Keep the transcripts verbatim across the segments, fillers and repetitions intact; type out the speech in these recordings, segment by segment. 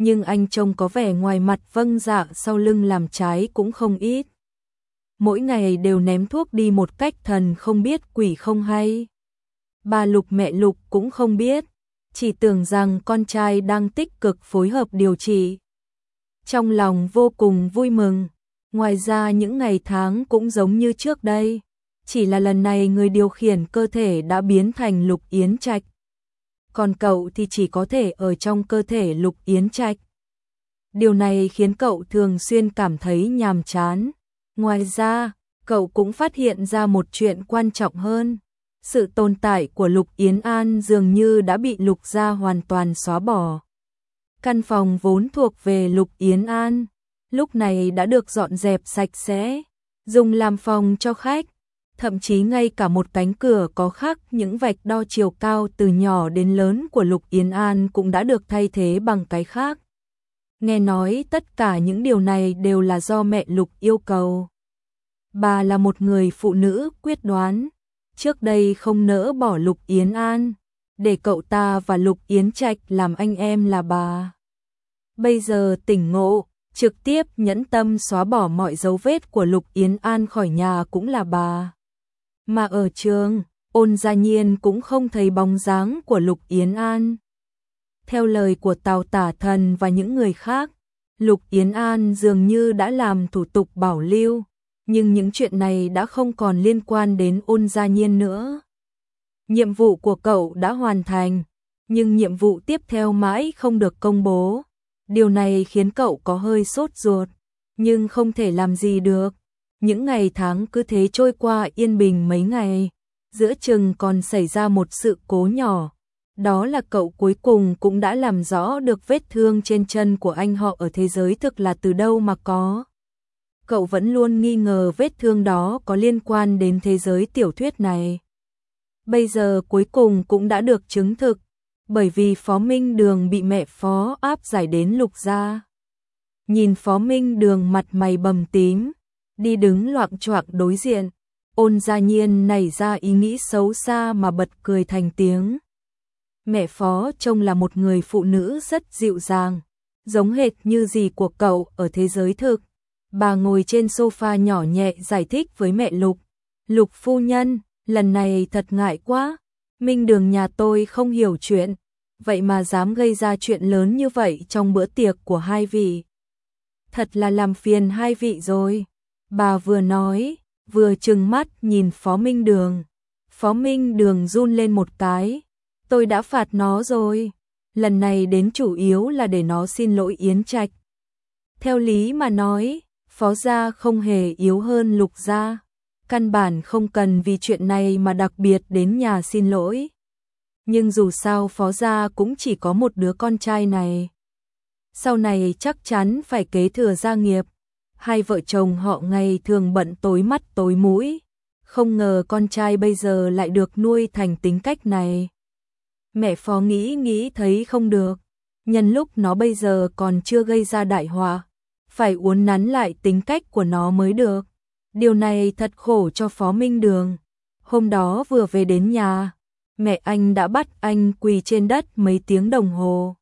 nhưng anh trông có vẻ ngoài mặt vâng dạ, sau lưng làm trái cũng không ít. Mỗi ngày đều ném thuốc đi một cách thần không biết quỷ không hay. Bà Lục mẹ Lục cũng không biết, chỉ tưởng rằng con trai đang tích cực phối hợp điều trị. Trong lòng vô cùng vui mừng, ngoài ra những ngày tháng cũng giống như trước đây, chỉ là lần này người điều khiển cơ thể đã biến thành Lục Yến Trạch. Còn cậu thì chỉ có thể ở trong cơ thể Lục Yến Trạch. Điều này khiến cậu thường xuyên cảm thấy nhàm chán. Ngoài ra, cậu cũng phát hiện ra một chuyện quan trọng hơn. Sự tồn tại của Lục Yến An dường như đã bị Lục gia hoàn toàn xóa bỏ. Căn phòng vốn thuộc về Lục Yến An, lúc này đã được dọn dẹp sạch sẽ, dùng làm phòng cho khách. Thậm chí ngay cả một cánh cửa có khắc những vạch đo chiều cao từ nhỏ đến lớn của Lục Yến An cũng đã được thay thế bằng cái khác. Nghe nói tất cả những điều này đều là do mẹ Lục yêu cầu. Bà là một người phụ nữ quyết đoán, trước đây không nỡ bỏ Lục Yến An, để cậu ta và Lục Yến Trạch làm anh em là bà. Bây giờ tỉnh ngộ, trực tiếp nhẫn tâm xóa bỏ mọi dấu vết của Lục Yến An khỏi nhà cũng là bà. Mà ở trường, Ôn Gia Nhiên cũng không thấy bóng dáng của Lục Yến An. Theo lời của Tào Tả Thần và những người khác, Lục Yến An dường như đã làm thủ tục bảo lưu, nhưng những chuyện này đã không còn liên quan đến Ôn Gia Nhiên nữa. Nhiệm vụ của cậu đã hoàn thành, nhưng nhiệm vụ tiếp theo mãi không được công bố. Điều này khiến cậu có hơi sốt ruột, nhưng không thể làm gì được. Những ngày tháng cứ thế trôi qua yên bình mấy ngày, giữa chừng còn xảy ra một sự cố nhỏ. Đó là cậu cuối cùng cũng đã làm rõ được vết thương trên chân của anh họ ở thế giới thực là từ đâu mà có. Cậu vẫn luôn nghi ngờ vết thương đó có liên quan đến thế giới tiểu thuyết này. Bây giờ cuối cùng cũng đã được chứng thực, bởi vì Phó Minh Đường bị mẹ Phó áp giải đến Lục gia. Nhìn Phó Minh Đường mặt mày bầm tím, đi đứng loạng choạng đối diện, Ôn Gia Nhiên nảy ra ý nghĩ xấu xa mà bật cười thành tiếng. Mẹ Phó trông là một người phụ nữ rất dịu dàng, giống hệt như dì của cậu ở thế giới thực. Bà ngồi trên sofa nhỏ nhẹ giải thích với mẹ Lục. Lục phu nhân, lần này thật ngại quá. Minh Đường nhà tôi không hiểu chuyện, vậy mà dám gây ra chuyện lớn như vậy trong bữa tiệc của hai vị. Thật là làm phiền hai vị rồi. Bà vừa nói, vừa trừng mắt nhìn Phó Minh Đường. Phó Minh Đường run lên một cái. Tôi đã phạt nó rồi. Lần này đến chủ yếu là để nó xin lỗi Yến Trạch. Theo lý mà nói, Phó gia không hề yếu hơn Lục gia. Căn bản không cần vì chuyện này mà đặc biệt đến nhà xin lỗi. Nhưng dù sao Phó gia cũng chỉ có một đứa con trai này. Sau này chắc chắn phải kế thừa gia nghiệp. Hai vợ chồng họ ngày thường bận tối mắt tối mũi. Không ngờ con trai bây giờ lại được nuôi thành tính cách này. Mẹ Phó nghĩ nghĩ thấy không được. Nhân lúc nó bây giờ còn chưa gây ra đại họa, phải uốn nắn lại tính cách của nó mới được. Điều này thật khổ cho Phó Minh Đường. Hôm đó vừa về đến nhà, mẹ anh đã bắt anh quỳ trên đất mấy tiếng đồng hồ.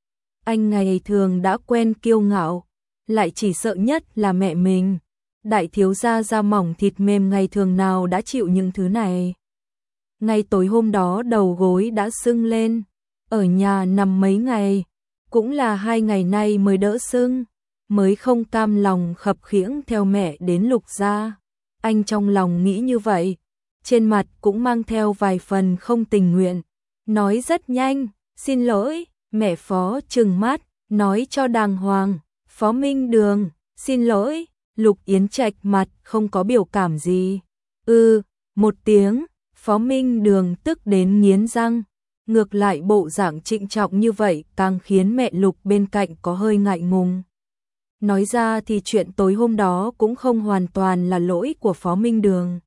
Anh ngày thường đã quen kiêu ngạo, lại chỉ sợ nhất là mẹ mình. Đại thiếu gia da mỏng thịt mềm ngày thường nào đã chịu những thứ này. Ngay tối hôm đó đầu gối đã sưng lên, ở nhà nằm mấy ngày, cũng là hai ngày nay mới đỡ sưng, mới không cam lòng khập khiễng theo mẹ đến Lục gia. Anh trong lòng nghĩ như vậy, trên mặt cũng mang theo vài phần không tình nguyện, nói rất nhanh, xin lỗi. Mẹ Phó trừng mắt, nói cho đàng hoàng, Phó Minh Đường, xin lỗi. Lục Yến Trạch mặt không có biểu cảm gì. Ừ, một tiếng. Phó Minh Đường tức đến nghiến răng. Ngược lại bộ dạng trịnh trọng như vậy càng khiến mẹ Lục bên cạnh có hơi ngại ngùng. Nói ra thì chuyện tối hôm đó cũng không hoàn toàn là lỗi của Phó Minh Đường.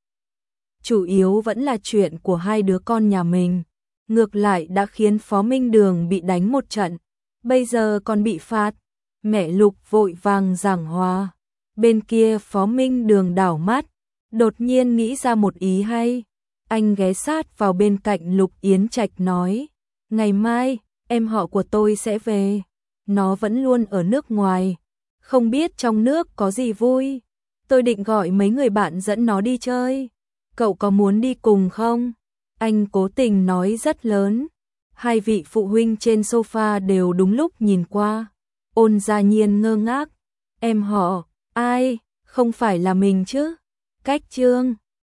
Chủ yếu vẫn là chuyện của hai đứa con nhà mình. Ngược lại đã khiến Phó Minh Đường bị đánh một trận, bây giờ còn bị phạt. Mẹ Lục vội vàng giảng hòa. Bên kia Phó Minh Đường đảo mắt, đột nhiên nghĩ ra một ý hay. Anh ghé sát vào bên cạnh Lục Yến Trạch nói, ngày mai, em họ của tôi sẽ về. nó vẫn luôn ở nước ngoài, không biết trong nước có gì vui. Tôi định gọi mấy người bạn dẫn nó đi chơi. Cậu có muốn đi cùng không? Anh cố tình nói rất lớn. Hai vị phụ huynh trên sofa đều đúng lúc nhìn qua. Ôn Gia Nhiên ngơ ngác. Em họ, ai, không phải là mình chứ? Cách Trương.